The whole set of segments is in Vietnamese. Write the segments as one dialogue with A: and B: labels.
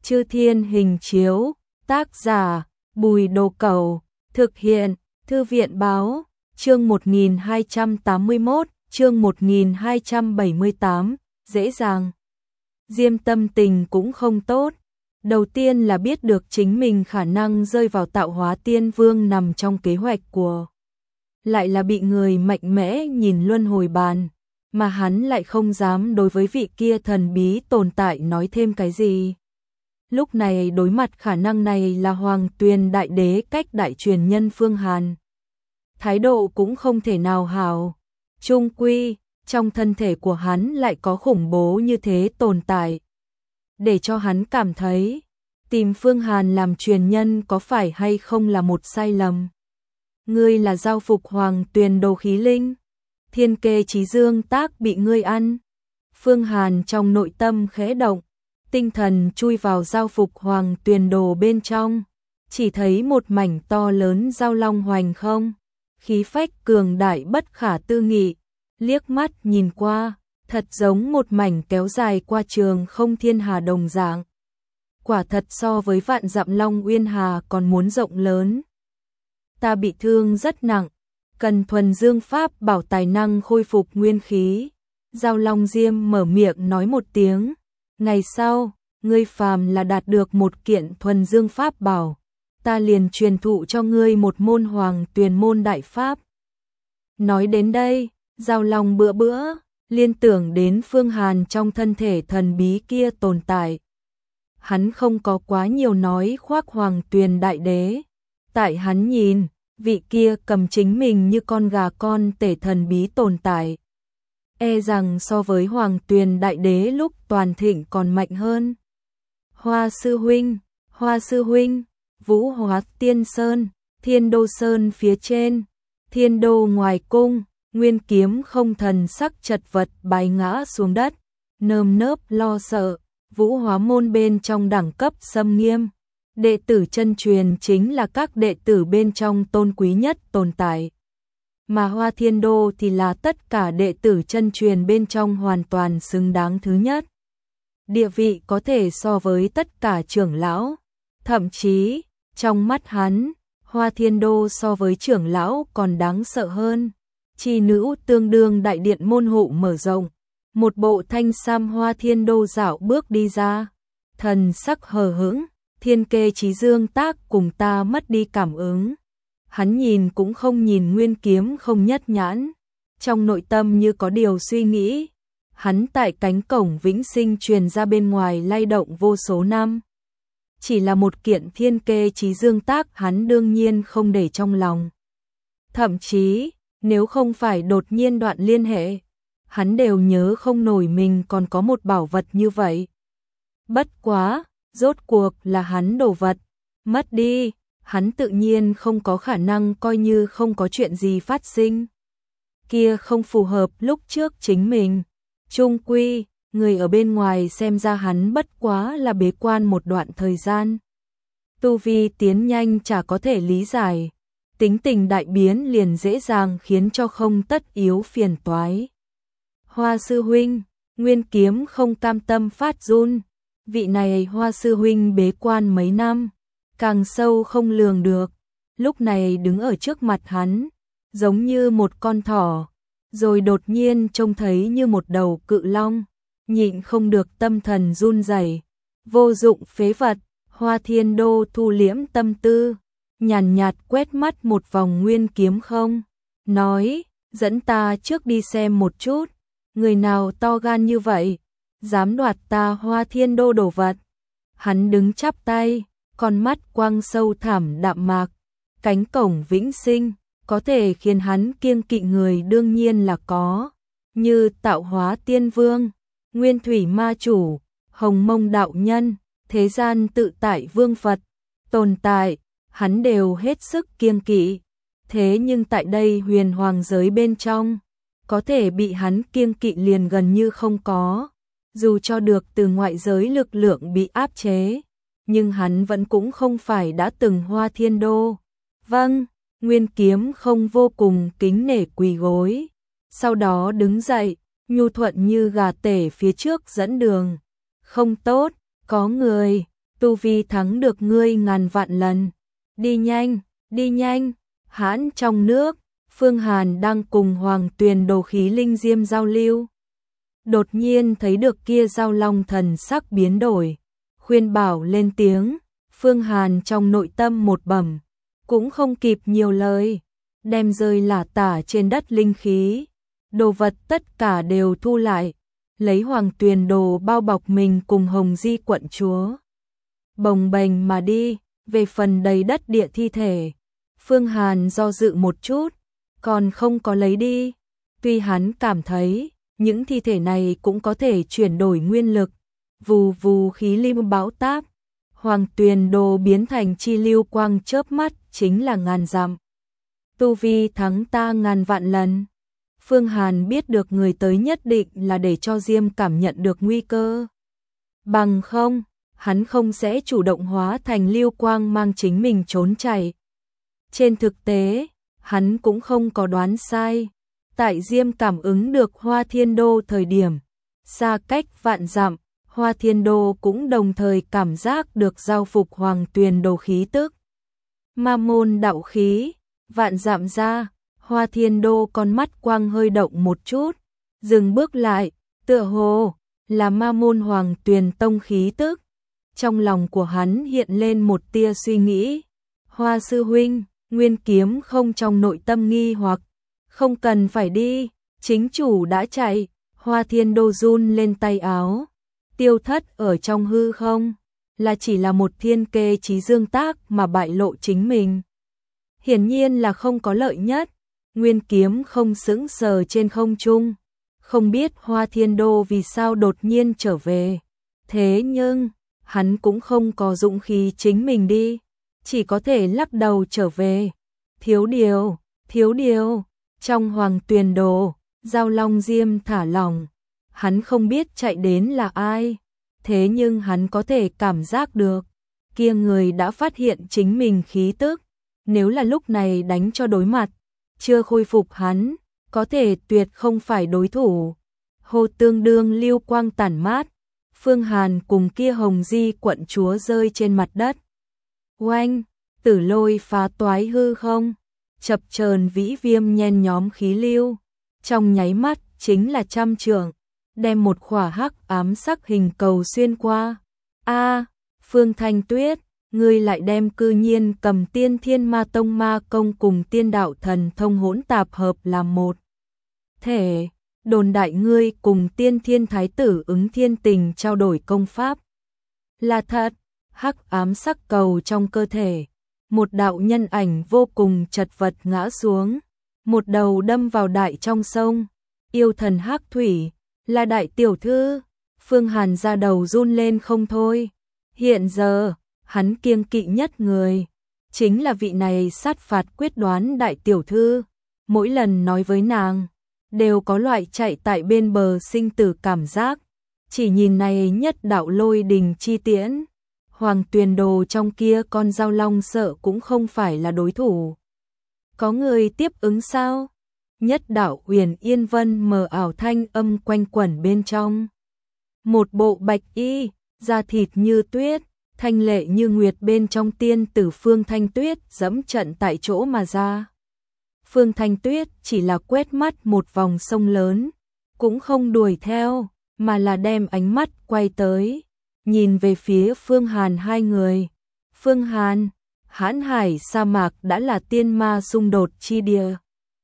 A: Chư Thiên Hình Chiếu, tác giả Bùi Đồ Cẩu, thực hiện Thư viện Báo, chương 1281, chương 1278, dễ dàng. Diêm tâm tình cũng không tốt. Đầu tiên là biết được chính mình khả năng rơi vào tạo hóa tiên vương nằm trong kế hoạch của. Lại là bị người mạnh mẽ nhìn luân hồi bàn, mà hắn lại không dám đối với vị kia thần bí tồn tại nói thêm cái gì. Lúc này đối mặt khả năng này là Hoàng Tuyền Đại Đế cách đại truyền nhân Phương Hàn. Thái độ cũng không thể nào hảo. Chung quy, trong thân thể của hắn lại có khủng bố như thế tồn tại. Để cho hắn cảm thấy, tìm Phương Hàn làm truyền nhân có phải hay không là một sai lầm. Ngươi là giao phục Hoàng Tuyền đồ khí linh. Thiên kê chí dương tác bị ngươi ăn. Phương Hàn trong nội tâm khẽ động, tinh thần chui vào giao phục Hoàng Tuyền đồ bên trong, chỉ thấy một mảnh to lớn giao long hoành không, khí phách cường đại bất khả tư nghị, liếc mắt nhìn qua, thật giống một mảnh kéo dài qua trường không thiên hà đồng dạng. Quả thật so với vạn dặm Long Uyên Hà còn muốn rộng lớn. Ta bị thương rất nặng, cần thuần dương pháp bảo tài năng khôi phục nguyên khí. Giao Long Diêm mở miệng nói một tiếng. Ngày sau, ngươi phàm là đạt được một kiện thuần dương pháp bảo, ta liền truyền thụ cho ngươi một môn Hoàng Tuyền môn đại pháp. Nói đến đây, Giao Long bữa bữa, liên tưởng đến Phương Hàn trong thân thể thần bí kia tồn tại. Hắn không có quá nhiều nói khoác Hoàng Tuyền Đại Đế. Tại hắn nhìn, vị kia cầm chính mình như con gà con tể thần bí tồn tại. E rằng so với Hoàng Tuyền Đại Đế lúc toàn thịnh còn mạnh hơn. Hoa sư huynh, Vũ Hóa Tiên Sơn, Thiên Đô Sơn phía trên, Thiên Đô ngoài cung, Nguyên Kiếm không thần sắc chật vật bái ngã xuống đất, nơm nớp lo sợ. Vũ Hóa môn bên trong đẳng cấp xâm nghiêm, đệ tử chân truyền chính là các đệ tử bên trong tôn quý nhất tồn tại. Mà Hoa Thiên Đô thì là tất cả đệ tử chân truyền bên trong hoàn toàn xứng đáng thứ nhất. Địa vị có thể so với tất cả trưởng lão, thậm chí, trong mắt hắn, Hoa Thiên Đô so với trưởng lão còn đáng sợ hơn. Chi nữ tương đương đại điện môn hộ mở rộng, một bộ thanh sam Hoa Thiên Đô dạo bước đi ra, thần sắc hờ hững, thiên kê chí dương tác cùng ta mất đi cảm ứng. Hắn nhìn cũng không nhìn Nguyên Kiếm không nhất nhãn, trong nội tâm như có điều suy nghĩ. Hắn tại cánh cổng vĩnh sinh truyền ra bên ngoài lay động vô số năm. Chỉ là một kiện thiên kê chí dương tác hắn đương nhiên không để trong lòng. Thậm chí, nếu không phải đột nhiên đoạn liên hệ, hắn đều nhớ không nổi mình còn có một bảo vật như vậy. Bất quá, rốt cuộc là hắn đồ vật, mất đi, hắn tự nhiên không có khả năng coi như không có chuyện gì phát sinh. Kia không phù hợp lúc trước chính mình. Chung quy, người ở bên ngoài xem ra hắn bất quá là bế quan một đoạn thời gian. Tu vi tiến nhanh chả có thể lý giải. Tính tình đại biến liền dễ dàng khiến cho không tất yếu phiền toái. Hoa sư huynh, Nguyên Kiếm không cam tâm phát run. Vị này Hoa sư huynh bế quan mấy năm, càng sâu không lường được. Lúc này đứng ở trước mặt hắn, giống như một con thỏ, rồi đột nhiên trông thấy như một đầu cự long, nhịn không được tâm thần run rẩy. Vô dụng phế vật. Hoa Thiên Đô thu liễm tâm tư, nhàn nhạt quét mắt một vòng Nguyên Kiếm không, nói, dẫn ta trước đi xem một chút, người nào to gan như vậy, dám đoạt ta Hoa Thiên Đô đồ vật. Hắn đứng chắp tay, con mắt quang sâu thẳm đạm mạc, cánh cổng vĩnh sinh, có thể khiến hắn kiêng kỵ người đương nhiên là có, như Tạo Hóa Tiên Vương, Nguyên Thủy Ma Chủ, Hồng Mông Đạo Nhân, thế gian tự tại Vương Phật, tồn tại, hắn đều hết sức kiêng kỵ. Thế nhưng tại đây huyền hoàng giới bên trong, có thể bị hắn kiêng kỵ liền gần như không có. Dù cho được từ ngoại giới lực lượng bị áp chế, nhưng hắn vẫn cũng không phải đã từng Hoa Thiên Đô. Vâng, Nguyên Kiếm không vô cùng kính nể quỳ gối. Sau đó đứng dậy, nhu thuận như gà tể phía trước dẫn đường. Không tốt, có người, tu vi thắng được ngươi ngàn vạn lần. Đi nhanh, đi nhanh. Hãn trong nước, Phương Hàn đang cùng Hoàng Tuyền Đồ khí linh diêm giao lưu. Đột nhiên thấy được kia Giao Long thần sắc biến đổi, khuyên bảo lên tiếng. Phương Hàn trong nội tâm một bẩm, cũng không kịp nhiều lời, đem rơi lả tả trên đất linh khí, đồ vật tất cả đều thu lại, lấy Hoàng Tuyền Đồ bao bọc mình cùng Hồng Di quận chúa. Bồng bềnh mà đi, về phần đầy đất địa thi thể, Phương Hàn do dự một chút, còn không có lấy đi. Tuy hắn cảm thấy, những thi thể này cũng có thể chuyển đổi nguyên lực, vù vù khí lim bão táp, Hoàng Tuyền Đồ biến thành chi lưu quang chớp mắt chính là ngàn dặm. Tu vi thắng ta ngàn vạn lần. Phương Hàn biết được người tới nhất định là để cho Diêm cảm nhận được nguy cơ. Bằng không, hắn không sẽ chủ động hóa thành lưu quang mang chính mình trốn chạy. Trên thực tế, hắn cũng không có đoán sai. Tại Diêm cảm ứng được Hoa Thiên Đô thời điểm, xa cách vạn dặm, Hoa Thiên Đô cũng đồng thời cảm giác được giao phục Hoàng Tuyền Đồ khí tức. Ma môn đạo khí, vạn dặm ra, Hoa Thiên Đô con mắt quang hơi động một chút, dừng bước lại, tựa hồ là ma môn Hoàng Tuyền tông khí tức. Trong lòng của hắn hiện lên một tia suy nghĩ. Hoa sư huynh, Nguyên Kiếm không trong nội tâm nghi hoặc, không cần phải đi, chính chủ đã chạy. Hoa Thiên Đô run lên tay áo, tiêu thất ở trong hư không, là chỉ là một thiên kê trí dương tác mà bại lộ chính mình. Hiển nhiên là không có lợi nhất. Nguyên Kiếm không sững sờ trên không trung, không biết Hoa Thiên Đô vì sao đột nhiên trở về. Thế nhưng, hắn cũng không có dũng khí chính mình đi, chỉ có thể lắc đầu trở về. Thiếu điều, trong Hoàng Tuyền Đồ, Giao Long Diêm thả lỏng, hắn không biết chạy đến là ai, thế nhưng hắn có thể cảm giác được, kia người đã phát hiện chính mình khí tức, nếu là lúc này đánh cho đối mặt, chưa khôi phục hắn, có thể tuyệt không phải đối thủ. Hồ tương đương lưu quang tản mát, Phương Hàn cùng kia Hồng Di quận chúa rơi trên mặt đất. Oanh, tử lôi phá toái hư không, chập chờn vĩ viêm nhen nhóm khí lưu, trong nháy mắt chính là trăm trượng, đem một khỏa hắc ám sắc hình cầu xuyên qua. A, Phương Thanh Tuyết, ngươi lại đem cư nhiên cầm Tiên Thiên Ma Tông ma công cùng tiên đạo thần thông hỗn tạp hợp làm một thể. Đồn đại ngươi cùng Tiên Thiên Thái tử Ứng Thiên Tình trao đổi công pháp. Là thật, hắc ám sắc cầu trong cơ thể, một đạo nhân ảnh vô cùng chật vật ngã xuống, một đầu đâm vào đại trong sông. Yêu thần hắc thủy, là đại tiểu thư. Phương Hàn ra đầu run lên không thôi. Hiện giờ, hắn kiêng kỵ nhất người, chính là vị này sát phạt quyết đoán đại tiểu thư. Mỗi lần nói với nàng, đều có loại chạy tại bên bờ sinh tử cảm giác. Chỉ nhìn này nhất đạo lôi đình chi tiễn, Hoàng Tuyền Đồ trong kia con Giao Long sợ cũng không phải là đối thủ. Có người tiếp ứng sao? Nhất đạo Huyền Yên Vân mờ ảo thanh âm quanh quẩn bên trong. Một bộ bạch y, da thịt như tuyết, thanh lệ như nguyệt bên trong tiên tử Phương Thanh Tuyết dẫm trận tại chỗ mà ra. Phương Thanh Tuyết chỉ là quét mắt một vòng sông lớn, cũng không đuổi theo, mà là đem ánh mắt quay tới, nhìn về phía Phương Hàn hai người. Phương Hàn, Hãn Hải sa mạc đã là tiên ma xung đột chi địa.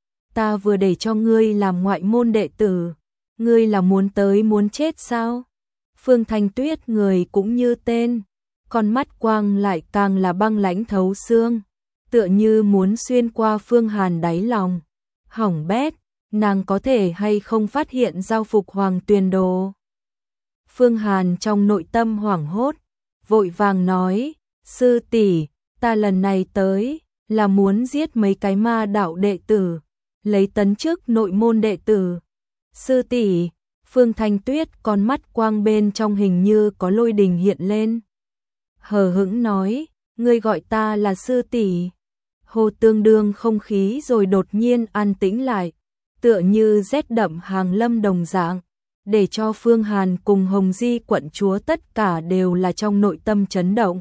A: Ta vừa để cho ngươi làm ngoại môn đệ tử, ngươi là muốn tới muốn chết sao? Phương Thanh Tuyết người cũng như tên, con mắt quang lại càng là băng lãnh thấu xương, tựa như muốn xuyên qua Phương Hàn đáy lòng. Hỏng bét, nàng có thể hay không phát hiện giao phục Hoàng Tuyền Đồ? Phương Hàn trong nội tâm hoảng hốt, vội vàng nói, sư tỷ, ta lần này tới, là muốn giết mấy cái ma đạo đệ tử, lấy tấn chức nội môn đệ tử. Sư tỷ, Phương Thanh Tuyết con mắt quang bên trong hình như có lôi đình hiện lên. Hờ hững nói, ngươi gọi ta là sư tỷ. Hồ tương đương không khí rồi đột nhiên an tĩnh lại, tựa như rét đậm hàng lâm đồng dạng, để cho Phương Hàn cùng Hồng Di quận chúa tất cả đều là trong nội tâm chấn động.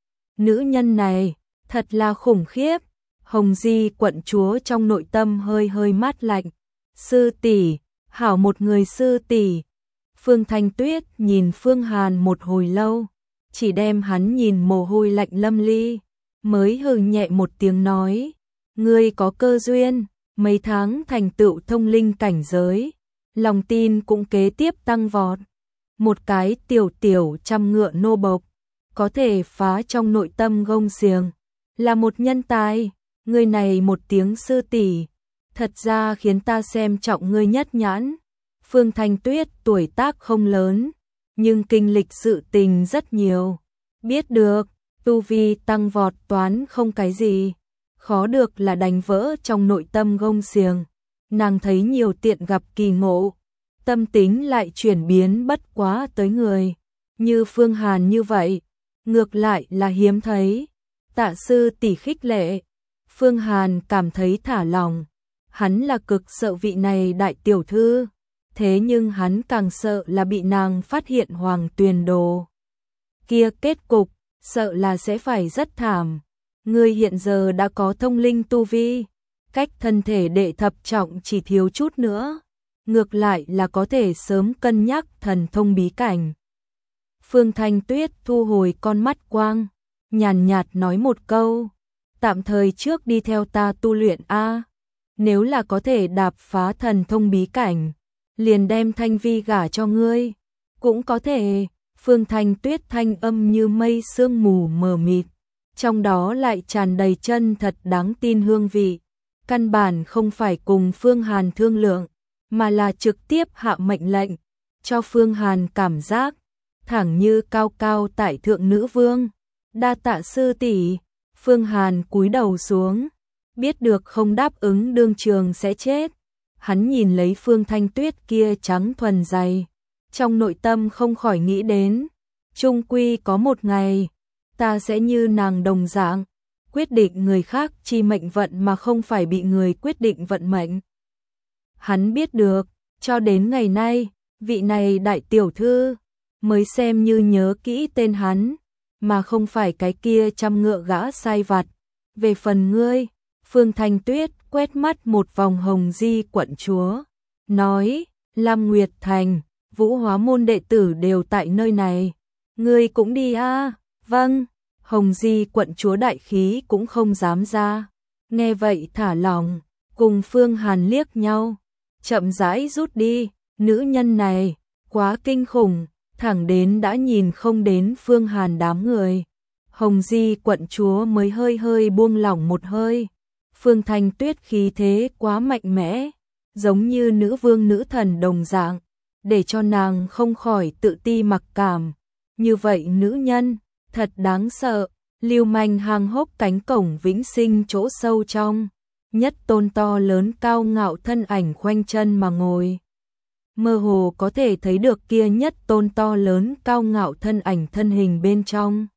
A: Nữ nhân này, thật là khủng khiếp. Hồng Di quận chúa trong nội tâm hơi hơi mát lạnh. Sư tỷ, hảo một người sư tỷ. Phương Thanh Tuyết nhìn Phương Hàn một hồi lâu, chỉ đem hắn nhìn mồ hôi lạnh lâm ly, mới hừ nhẹ một tiếng nói, ngươi có cơ duyên, mấy tháng thành tựu thông linh cảnh giới, lòng tin cũng kế tiếp tăng vọt. Một cái tiểu trăm ngựa nô bộc, có thể phá trong nội tâm gông xiềng, là một nhân tài. Ngươi này một tiếng sư tỷ, thật ra khiến ta xem trọng ngươi nhất nhãn. Phương Thanh Tuyết tuổi tác không lớn, nhưng kinh lịch sự tình rất nhiều. Biết được, tu vi tăng vọt toán không cái gì, khó được là đánh vỡ trong nội tâm gông xiềng. Nàng thấy nhiều tiện gặp kỳ ngộ, tâm tính lại chuyển biến bất quá tới người. Như Phương Hàn như vậy, ngược lại là hiếm thấy. Tạ sư tỷ khích lệ, Phương Hàn cảm thấy thả lòng. Hắn là cực sợ vị này đại tiểu thư, thế nhưng hắn càng sợ là bị nàng phát hiện Hoàng Tuyền Đồ. Kia kết cục, sợ là sẽ phải rất thảm. Ngươi hiện giờ đã có thông linh tu vi, cách thân thể đệ thập trọng chỉ thiếu chút nữa, ngược lại là có thể sớm cân nhắc thần thông bí cảnh. Phương Thanh Tuyết thu hồi con mắt quang, nhàn nhạt nói một câu, tạm thời trước đi theo ta tu luyện a. Nếu là có thể đạp phá thần thông bí cảnh, liền đem Thanh Vi gả cho ngươi, cũng có thể. Phương Thanh Tuyết thanh âm như mây sương mù mờ mịt, trong đó lại tràn đầy chân thật đáng tin hương vị. Căn bản không phải cùng Phương Hàn thương lượng, mà là trực tiếp hạ mệnh lệnh, cho Phương Hàn cảm giác thẳng như cao cao tại thượng nữ vương. Đa tạ sư tỷ. Phương Hàn cúi đầu xuống, biết được không đáp ứng đương trường sẽ chết. Hắn nhìn lấy Phương Thanh Tuyết kia trắng thuần dày, trong nội tâm không khỏi nghĩ đến, chung quy có một ngày, ta sẽ như nàng đồng dạng, quyết định người khác chi mệnh vận mà không phải bị người quyết định vận mệnh. Hắn biết được, cho đến ngày nay, vị này đại tiểu thư, mới xem như nhớ kỹ tên hắn, mà không phải cái kia trăm ngựa gã sai vặt. Về phần ngươi, Phương Thanh Tuyết quét mắt một vòng Hồng Di quận chúa, nói, Lam Nguyệt Thành, Vũ Hóa môn đệ tử đều tại nơi này, ngươi cũng đi a? Vâng. Hồng Di quận chúa đại khí cũng không dám ra, nghe vậy thả lòng, cùng Phương Hàn liếc nhau, chậm rãi rút đi. Nữ nhân này quá kinh khủng, thẳng đến đã nhìn không đến Phương Hàn đám người, Hồng Di quận chúa mới hơi hơi buông lỏng một hơi. Phương Thanh Tuyết khí thế quá mạnh mẽ, giống như nữ vương nữ thần đồng dạng, để cho nàng không khỏi tự ti mặc cảm. Như vậy nữ nhân, thật đáng sợ. Lưu manh hang hốc cánh cổng vĩnh sinh chỗ sâu trong, nhất tôn to lớn cao ngạo thân ảnh khoanh chân mà ngồi. Mơ hồ có thể thấy được kia nhất tôn to lớn cao ngạo thân ảnh thân hình bên trong.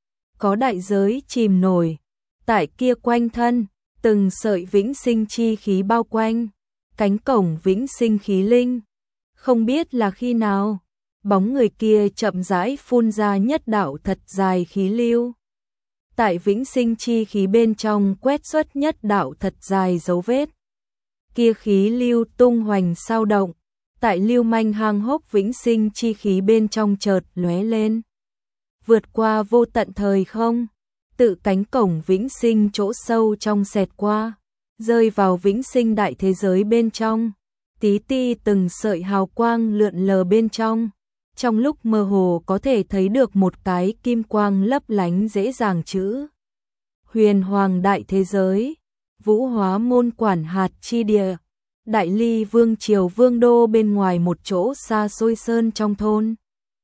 A: Có đại giới chìm nổi, tại kia quanh thân, từng sợi vĩnh sinh chi khí bao quanh, cánh cổng vĩnh sinh khí linh. Không biết là khi nào, bóng người kia chậm rãi phun ra nhất đạo thật dài khí lưu. Tại vĩnh sinh chi khí bên trong quét xuất nhất đạo thật dài dấu vết. Kia khí lưu tung hoành sao động, tại lưu manh hang hốc vĩnh sinh chi khí bên trong chợt lóe lên. Vượt qua vô tận thời không, tự cánh cổng vĩnh sinh chỗ sâu trong xẹt qua, rơi vào vĩnh sinh đại thế giới bên trong. Tí ti từng sợi hào quang lượn lờ bên trong. Trong lúc mơ hồ có thể thấy được một cái kim quang lấp lánh dễ dàng chữ. Huyền Hoàng đại thế giới, Vũ Hóa môn quản hạt chi địa, Đại Ly vương triều vương đô bên ngoài một chỗ xa xôi sơn trong thôn.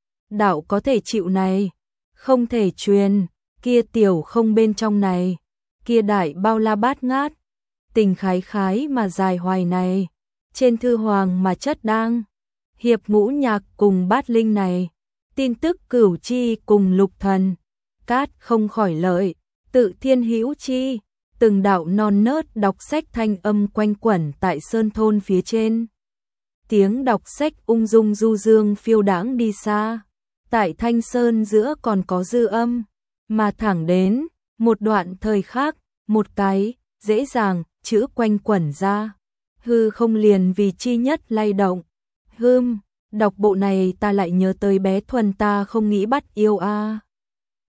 A: Đạo có thể chịu này, không thể truyền, kia tiểu không bên trong này, kia đại bao la bát ngát, tình khái khái mà dài hoài này, trên thư hoàng mà chất đang. Hiệp ngũ nhạc cùng bát linh này, tin tức cửu chi cùng lục thần, cát không khỏi lợi, tự thiên hữu chi, từng đạo non nớt đọc sách thanh âm quanh quẩn tại sơn thôn phía trên. tiếng đọc sách ung dung du dương phiêu đãng đi xa. Tại Thanh Sơn giữa còn có dư âm, mà thẳng đến một đoạn thời khác, một cái dễ dàng chữ quanh quẩn ra. Hư không liền vì chi nhất lay động. Đọc bộ này ta lại nhớ tới bé Thuần ta không nghĩ bắt yêu a.